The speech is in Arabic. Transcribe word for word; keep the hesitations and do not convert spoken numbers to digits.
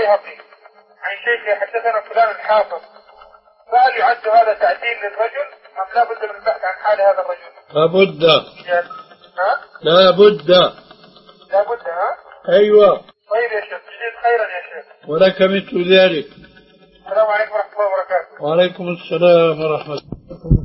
البيهقي عن شيخ حدثنا فلان الحافظ، فهل يعد هذا تعديل للرجل أم لا بد من البحث عن حال هذا الرجل؟ لا بد. ها؟ لا بد. لا بد. ها؟ أيوة. طيب يا شيخ، جزيت خيرا يا شيخ. ولك مثل ذلك. السلام عليكم ورحمة الله وبركاته. وعليكم السلام ورحمة الله.